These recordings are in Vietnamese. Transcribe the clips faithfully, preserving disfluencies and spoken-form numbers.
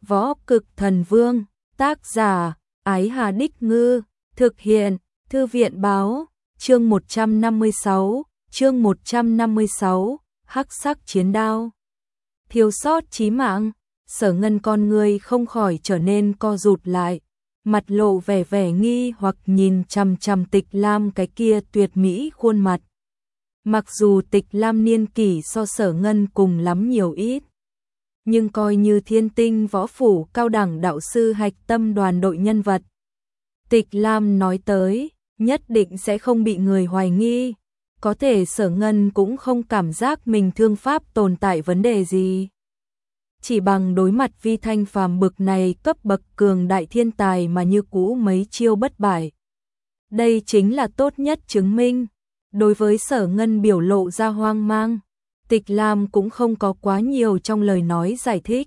Võ Cực Thần Vương, tác giả, Ái Hà Đích Ngư, thực hiện, Thư viện Báo, chương một trăm năm mươi sáu, chương một trăm năm mươi sáu, Hắc Sắc Chiến Đao. Thiếu sót chí mạng, Sở Ngân con người không khỏi trở nên co rụt lại, mặt lộ vẻ vẻ nghi hoặc nhìn chằm chằm Tịch Lam cái kia tuyệt mỹ khuôn mặt. Mặc dù Tịch Lam niên kỷ so Sở Ngân cùng lắm nhiều ít, nhưng coi như thiên tinh võ phủ cao đẳng đạo sư hạch tâm đoàn đội nhân vật. Tịch Lam nói tới, nhất định sẽ không bị người hoài nghi, có thể Sở Ngân cũng không cảm giác mình thương pháp tồn tại vấn đề gì. Chỉ bằng đối mặt Vi Thanh Phàm bực này cấp bậc cường đại thiên tài mà như cũ mấy chiêu bất bại. Đây chính là tốt nhất chứng minh. Đối với Sở Ngân biểu lộ ra hoang mang, Tịch Lam cũng không có quá nhiều trong lời nói giải thích.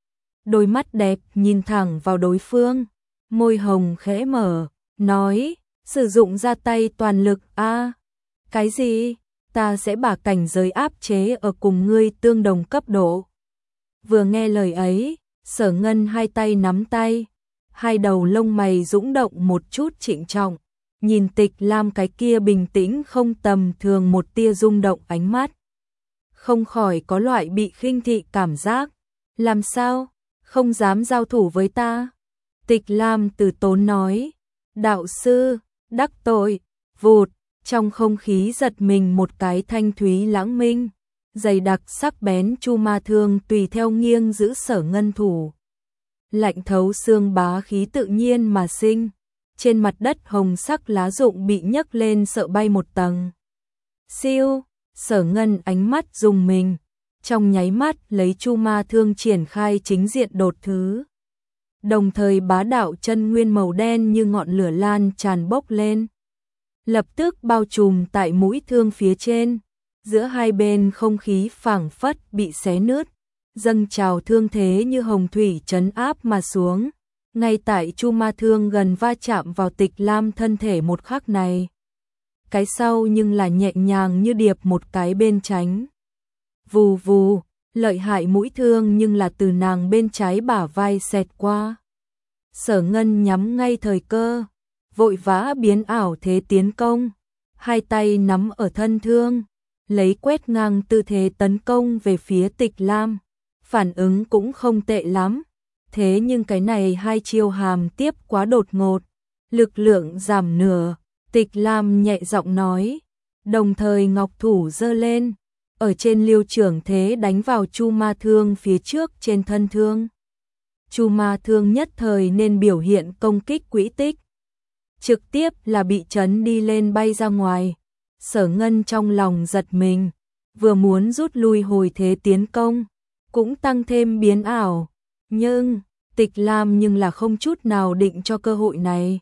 Đôi mắt đẹp nhìn thẳng vào đối phương, môi hồng khẽ mở, nói, sử dụng ra tay toàn lực a à, cái gì? Ta sẽ把cảnh giới áp chế ở cùng ngươi tương đồng cấp độ. Vừa nghe lời ấy, Sở Ngân hai tay nắm tay, hai đầu lông mày dũng động một chút trịnh trọng, nhìn Tịch Lam cái kia bình tĩnh không tầm thường một tia rung động ánh mắt. Không khỏi có loại bị khinh thị cảm giác. Làm sao? Không dám giao thủ với ta? Tịch Lam từ tốn nói. Đạo sư, đắc tội, vụt, trong không khí giật mình một cái thanh thúy lãng minh. Dày đặc sắc bén chu ma thương tùy theo nghiêng giữ Sở Ngân thủ. Lạnh thấu xương bá khí tự nhiên mà sinh. Trên mặt đất hồng sắc lá rụng bị nhấc lên sợ bay một tầng. Siêu, Sở Ngân ánh mắt rùng mình, trong nháy mắt lấy chu ma thương triển khai chính diện đột thứ. Đồng thời bá đạo chân nguyên màu đen như ngọn lửa lan tràn bốc lên. Lập tức bao trùm tại mũi thương phía trên, giữa hai bên không khí phảng phất bị xé nứt, dâng trào thương thế như hồng thủy trấn áp mà xuống. Ngay tại chu ma thương gần va chạm vào Tịch Lam thân thể một khắc này. Cái sau nhưng là nhẹ nhàng như điệp một cái bên tránh. Vù vù, lợi hại mũi thương nhưng là từ nàng bên trái bả vai xẹt qua. Sở Ngân nhắm ngay thời cơ, vội vã biến ảo thế tiến công, hai tay nắm ở thân thương, lấy quét ngang tư thế tấn công về phía Tịch Lam. Phản ứng cũng không tệ lắm. Thế nhưng cái này hai chiêu hàm tiếp quá đột ngột, lực lượng giảm nửa, Tịch Lam nhẹ giọng nói, đồng thời ngọc thủ giơ lên, ở trên liêu trưởng thế đánh vào chu ma thương phía trước trên thân thương. Chu ma thương nhất thời nên biểu hiện công kích quỹ tích, trực tiếp là bị chấn đi lên bay ra ngoài. Sở Ngân trong lòng giật mình, vừa muốn rút lui hồi thế tiến công, cũng tăng thêm biến ảo. Nhưng, Tịch Lam nhưng là không chút nào định cho cơ hội này.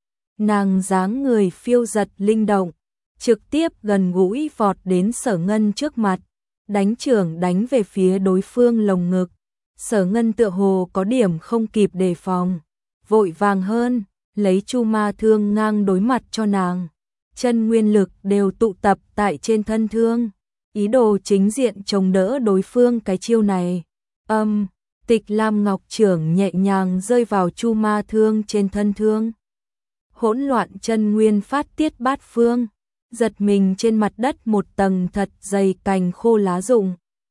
Nàng dáng người phiêu giật linh động, trực tiếp gần gũi vọt đến Sở Ngân trước mặt, đánh trưởng đánh về phía đối phương lồng ngực. Sở Ngân tựa hồ có điểm không kịp đề phòng, vội vàng hơn, lấy chu ma thương ngang đối mặt cho nàng. Chân nguyên lực đều tụ tập tại trên thân thương, ý đồ chính diện chống đỡ đối phương cái chiêu này. Âm, um, Tịch Lam ngọc trưởng nhẹ nhàng rơi vào chu ma thương trên thân thương. Hỗn loạn chân nguyên phát tiết bát phương, giật mình trên mặt đất một tầng thật dày cành khô lá rụng.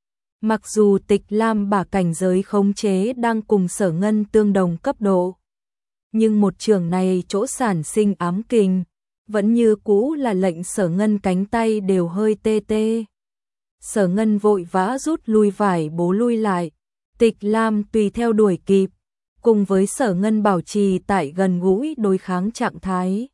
Mặc dù Tịch Lam bả cảnh giới khống chế đang cùng Sở Ngân tương đồng cấp độ, nhưng một trường này chỗ sản sinh ám kình, vẫn như cũ là lệnh Sở Ngân cánh tay đều hơi tê tê. Sở Ngân vội vã rút lui vải bố lui lại. Tịch Lam tùy theo đuổi kịp, cùng với Sở Ngân bảo trì tại gần gũi đối kháng trạng thái.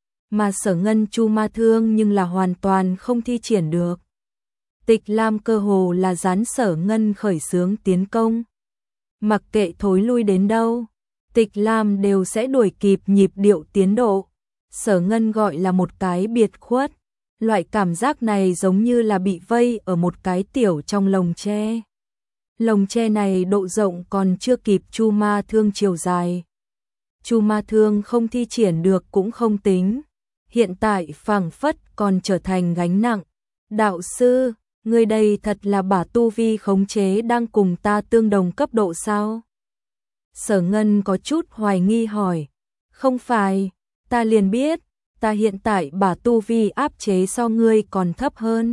Mà Sở Ngân chu ma thương nhưng là hoàn toàn không thi triển được. Tịch Lam cơ hồ là dán Sở Ngân khởi xướng tiến công. Mặc kệ thối lui đến đâu, Tịch Lam đều sẽ đuổi kịp nhịp điệu tiến độ. Sở Ngân gọi là một cái biệt khuất, loại cảm giác này giống như là bị vây ở một cái tiểu trong lồng tre. Lồng tre này độ rộng còn chưa kịp chu ma thương chiều dài. Chu ma thương không thi triển được cũng không tính, hiện tại phảng phất còn trở thành gánh nặng. Đạo sư, người đây thật là bả tu vi khống chế đang cùng ta tương đồng cấp độ sao? Sở Ngân có chút hoài nghi hỏi. Không phải, ta liền biết, ta hiện tại bả tu vi áp chế so ngươi còn thấp hơn.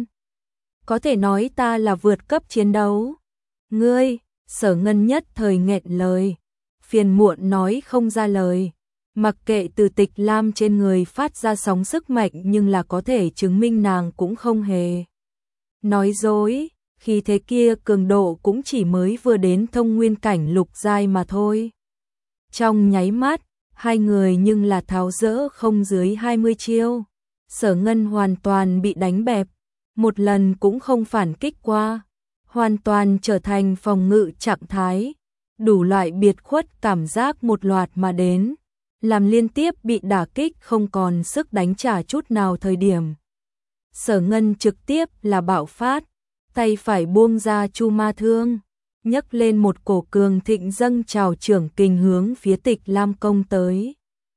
Có thể nói ta là vượt cấp chiến đấu. Ngươi, Sở Ngân nhất thời nghẹn lời, phiền muộn nói không ra lời. Mặc kệ từ Tịch Lam trên người phát ra sóng sức mạnh nhưng là có thể chứng minh nàng cũng không hề nói dối, khi thế kia cường độ cũng chỉ mới vừa đến thông nguyên cảnh lục giai mà thôi. Trong nháy mắt, hai người nhưng là tháo dỡ không dưới hai mươi chiêu. Sở Ngân hoàn toàn bị đánh bẹp, một lần cũng không phản kích qua, hoàn toàn trở thành phòng ngự trạng thái. Đủ loại biệt khuất cảm giác một loạt mà đến, làm liên tiếp bị đả kích không còn sức đánh trả chút nào thời điểm. Sở Ngân trực tiếp là bạo phát, tay phải buông ra chu ma thương, nhấc lên một cổ cường thịnh dâng trào trưởng kình hướng phía Tịch Lam công tới.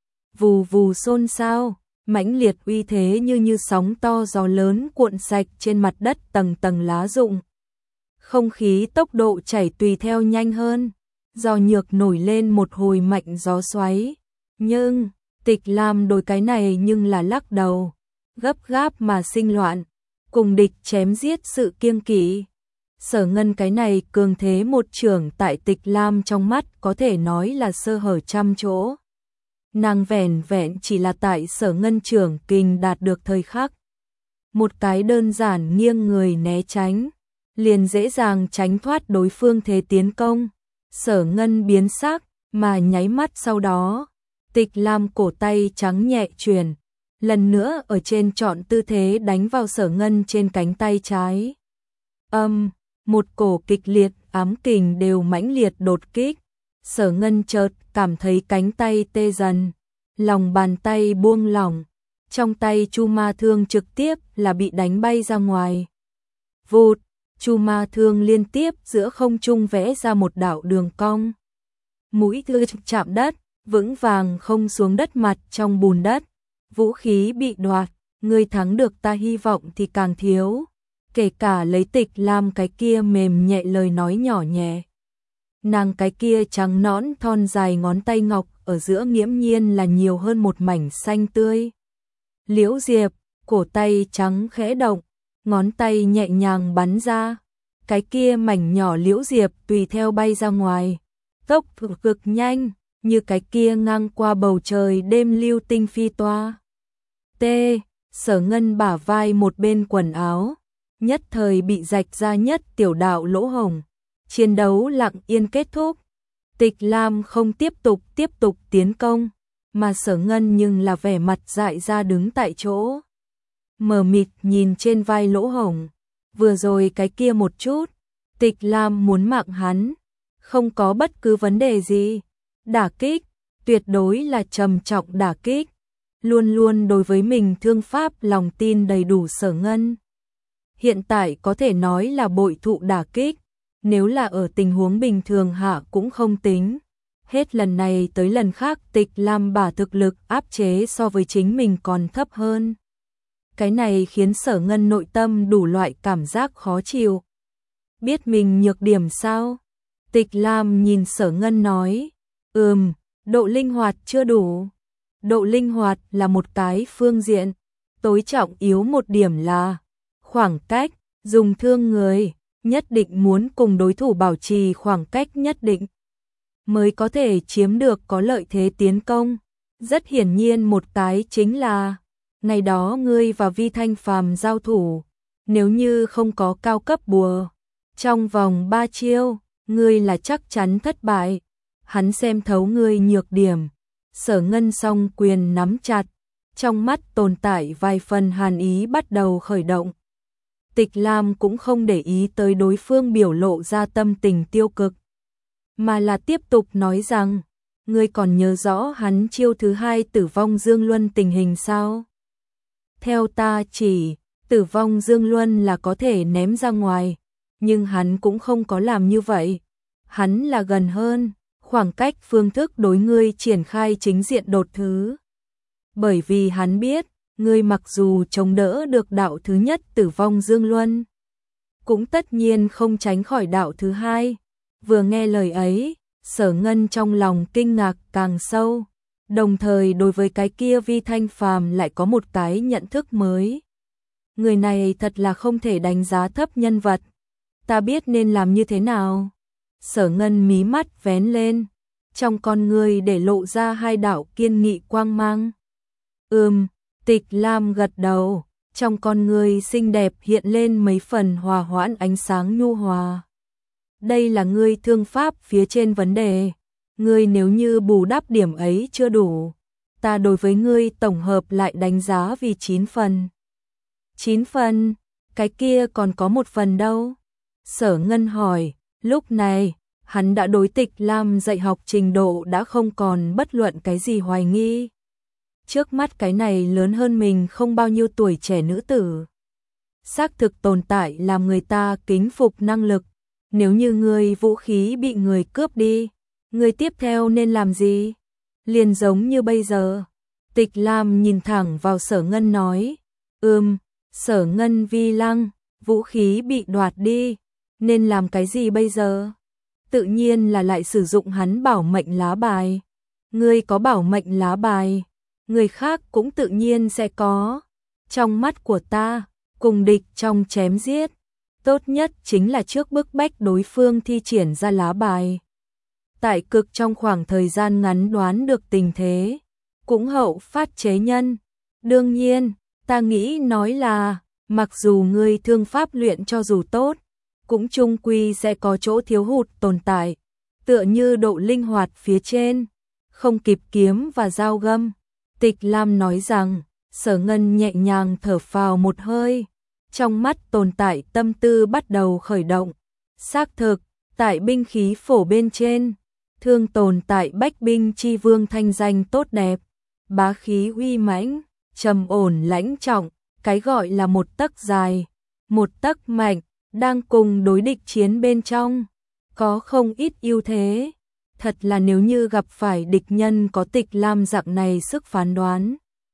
Vù vù xôn xao, mãnh liệt uy thế như như sóng to gió lớn cuộn sạch trên mặt đất tầng tầng lá rụng. Không khí tốc độ chảy tùy theo nhanh hơn, gió nhược nổi lên một hồi mạnh gió xoáy. Nhưng, Tịch Lam đối cái này nhưng là lắc đầu, gấp gáp mà sinh loạn, cùng địch chém giết sự kiêng kỵ. Sở Ngân cái này cường thế một trưởng tại Tịch Lam trong mắt có thể nói là sơ hở trăm chỗ. Nàng vẻn vẹn chỉ là tại Sở Ngân trưởng kình đạt được thời khắc. Một cái đơn giản nghiêng người né tránh, liền dễ dàng tránh thoát đối phương thế tiến công. Sở Ngân biến sắc, mà nháy mắt sau đó, Tịch Lam cổ tay trắng nhẹ truyền, lần nữa ở trên chọn tư thế đánh vào Sở Ngân trên cánh tay trái. Âm, um, một cổ kịch liệt ám kình đều mãnh liệt đột kích. Sở Ngân chợt cảm thấy cánh tay tê dần, lòng bàn tay buông lỏng, trong tay chu ma thương trực tiếp là bị đánh bay ra ngoài. Vụt, chu ma thương liên tiếp giữa không trung vẽ ra một đạo đường cong. Mũi thương chạm đất, vững vàng không xuống đất mặt trong bùn đất. Vũ khí bị đoạt, ngươi thắng được ta hy vọng thì càng thiếu. Kể cả lấy Tịch Lam cái kia mềm nhẹ lời nói nhỏ nhẹ. Nàng cái kia trắng nõn thon dài ngón tay ngọc ở giữa nghiễm nhiên là nhiều hơn một mảnh xanh tươi. Liễu Diệp, cổ tay trắng khẽ động, ngón tay nhẹ nhàng bắn ra. Cái kia mảnh nhỏ Liễu Diệp tùy theo bay ra ngoài. Tốc độ cực nhanh, như cái kia ngang qua bầu trời đêm lưu tinh phi toa. T. Sở Ngân bả vai một bên quần áo, nhất thời bị rạch ra nhất tiểu đạo lỗ hổng. Chiến đấu lặng yên kết thúc. Tịch Lam không tiếp tục tiếp tục tiến công, mà Sở Ngân nhưng là vẻ mặt dại ra đứng tại chỗ. Mờ mịt nhìn trên vai lỗ hổng, vừa rồi cái kia một chút, Tịch Lam muốn mạng hắn, không có bất cứ vấn đề gì. Đả kích, tuyệt đối là trầm trọng đả kích. Luôn luôn đối với mình thương pháp lòng tin đầy đủ Sở Ngân. Hiện tại có thể nói là bội thụ đả kích, nếu là ở tình huống bình thường hạ cũng không tính. Hết lần này tới lần khác Tịch Lam bả thực lực áp chế so với chính mình còn thấp hơn. Cái này khiến Sở Ngân nội tâm đủ loại cảm giác khó chịu. Biết mình nhược điểm sao? Tịch Lam nhìn Sở Ngân nói, ừm, độ linh hoạt chưa đủ. Độ linh hoạt là một cái phương diện, tối trọng yếu một điểm là khoảng cách, dùng thương người, nhất định muốn cùng đối thủ bảo trì khoảng cách nhất định, mới có thể chiếm được có lợi thế tiến công. Rất hiển nhiên một cái chính là, ngày đó ngươi và Vi Thanh Phàm giao thủ, nếu như không có cao cấp bùa, trong vòng ba chiêu, ngươi là chắc chắn thất bại. Hắn xem thấu ngươi nhược điểm. Sở Ngân song quyền nắm chặt, trong mắt tồn tại vài phần hàn ý bắt đầu khởi động. Tịch Lam cũng không để ý tới đối phương biểu lộ ra tâm tình tiêu cực, mà là tiếp tục nói rằng, ngươi còn nhớ rõ hắn chiêu thứ hai Tử Vong Dương Luân tình hình sao? Theo ta chỉ, Tử Vong Dương Luân là có thể ném ra ngoài, nhưng hắn cũng không có làm như vậy. Hắn là gần hơn, khoảng cách phương thức đối ngươi triển khai chính diện đột thứ. Bởi vì hắn biết, ngươi mặc dù chống đỡ được đạo thứ nhất Tử Vong Dương Luân, cũng tất nhiên không tránh khỏi đạo thứ hai. Vừa nghe lời ấy, Sở Ngân trong lòng kinh ngạc càng sâu, đồng thời đối với cái kia Vi Thanh Phàm lại có một cái nhận thức mới. Người này thật là không thể đánh giá thấp nhân vật. Ta biết nên làm như thế nào. Sở Ngân mí mắt vén lên, trong con người để lộ ra hai đạo kiên nghị quang mang. Ừm, Tịch Lam gật đầu, trong con người xinh đẹp hiện lên mấy phần hòa hoãn ánh sáng nhu hòa. Đây là ngươi thương pháp phía trên vấn đề. Ngươi nếu như bù đắp điểm ấy chưa đủ, ta đối với ngươi tổng hợp lại đánh giá vì chín phần. chín phần, cái kia còn có một phần đâu? Sở Ngân hỏi, lúc này, hắn đã đối Tịch Lam dạy học trình độ đã không còn bất luận cái gì hoài nghi. Trước mắt cái này lớn hơn mình không bao nhiêu tuổi trẻ nữ tử. Xác thực tồn tại làm người ta kính phục năng lực. Nếu như ngươi vũ khí bị người cướp đi, ngươi tiếp theo nên làm gì? Liền giống như bây giờ. Tịch Lam nhìn thẳng vào Sở Ngân nói, ừm, Sở Ngân vi lăng, vũ khí bị đoạt đi, nên làm cái gì bây giờ? Tự nhiên là lại sử dụng hắn bảo mệnh lá bài. Ngươi có bảo mệnh lá bài, người khác cũng tự nhiên sẽ có. Trong mắt của ta, cùng địch trong chém giết, tốt nhất chính là trước bức bách đối phương thi triển ra lá bài. Tại cực trong khoảng thời gian ngắn đoán được tình thế, cũng hậu phát chế nhân. Đương nhiên, ta nghĩ nói là, mặc dù ngươi thương pháp luyện cho dù tốt, cũng chung quy sẽ có chỗ thiếu hụt tồn tại, tựa như độ linh hoạt phía trên, không kịp kiếm và dao găm. Tịch Lam nói rằng, Sở Ngân nhẹ nhàng thở phào một hơi, trong mắt tồn tại tâm tư bắt đầu khởi động. Xác thực, tại binh khí phổ bên trên, thương tồn tại bách binh chi vương thanh danh tốt đẹp, bá khí uy mãnh, trầm ổn lãnh trọng, cái gọi là một tấc dài, một tấc mạnh, đang cùng đối địch chiến bên trong, có không ít ưu thế. Thật là nếu như gặp phải địch nhân có Tịch Lam dạng này sức phán đoán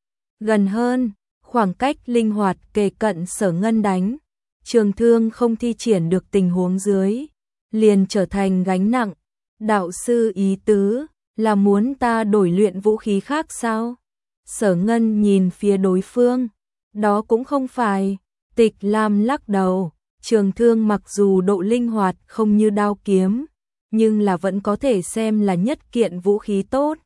gần hơn, khoảng cách linh hoạt kề cận Sở Ngân đánh, trường thương không thi triển được tình huống dưới, liền trở thành gánh nặng. Đạo sư ý tứ là muốn ta đổi luyện vũ khí khác sao? Sở Ngân nhìn phía đối phương, đó cũng không phải. Tịch Lam lắc đầu, trường thương mặc dù độ linh hoạt không như đao kiếm, nhưng là vẫn có thể xem là nhất kiện vũ khí tốt.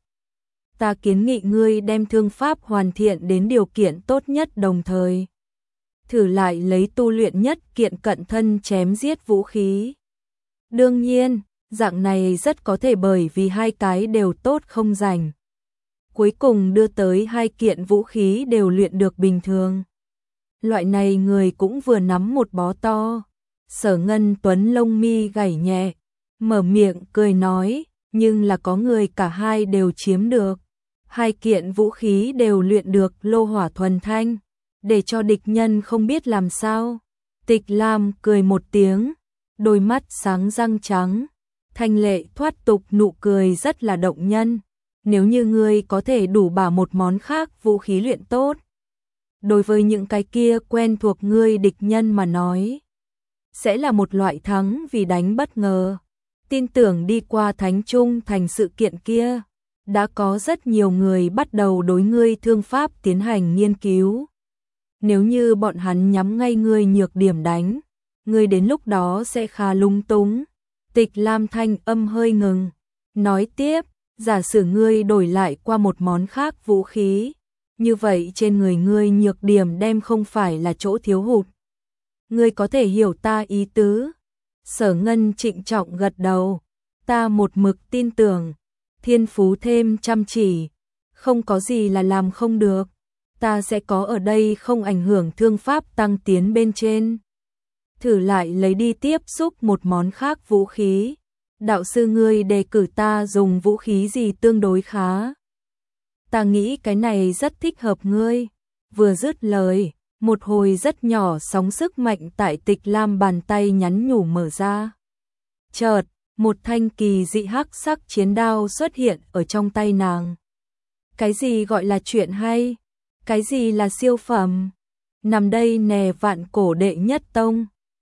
Ta kiến nghị ngươi đem thương pháp hoàn thiện đến điều kiện tốt nhất, đồng thời thử lại lấy tu luyện nhất kiện cận thân chém giết vũ khí. Đương nhiên, dạng này rất có thể bởi vì hai cái đều tốt không rành, cuối cùng đưa tới hai kiện vũ khí đều luyện được bình thường. Loại này người cũng vừa nắm một bó to. Sở Ngân Tuấn lông mi gảy nhẹ, mở miệng cười nói, nhưng là có người cả hai đều chiếm được. Hai kiện vũ khí đều luyện được lô hỏa thuần thanh, để cho địch nhân không biết làm sao. Tịch Lam cười một tiếng, đôi mắt sáng răng trắng, thanh lệ thoát tục nụ cười rất là động nhân. Nếu như ngươi có thể đủ bả một món khác vũ khí luyện tốt, đối với những cái kia quen thuộc ngươi địch nhân mà nói, sẽ là một loại thắng vì đánh bất ngờ. Tin tưởng đi qua Thánh Trung thành sự kiện kia, đã có rất nhiều người bắt đầu đối ngươi thương pháp tiến hành nghiên cứu. Nếu như bọn hắn nhắm ngay ngươi nhược điểm đánh, ngươi đến lúc đó sẽ khá lung túng. Tịch Lam thanh âm hơi ngừng, nói tiếp, giả sử ngươi đổi lại qua một món khác vũ khí, như vậy trên người ngươi nhược điểm đem không phải là chỗ thiếu hụt. Ngươi có thể hiểu ta ý tứ? Sở Ngân trịnh trọng gật đầu, ta một mực tin tưởng, thiên phú thêm chăm chỉ, không có gì là làm không được, ta sẽ có ở đây không ảnh hưởng thương pháp tăng tiến bên trên. Thử lại lấy đi tiếp xúc một món khác vũ khí. Đạo sư ngươi đề cử ta dùng vũ khí gì tương đối khá? Ta nghĩ cái này rất thích hợp ngươi. Vừa dứt lời, một hồi rất nhỏ sóng sức mạnh tại Tịch Lam bàn tay nhắn nhủ mở ra. Chợt, một thanh kỳ dị hắc sắc chiến đao xuất hiện ở trong tay nàng. Cái gì gọi là chuyện hay? Cái gì là siêu phẩm? Nằm đây nè vạn cổ đệ nhất tông.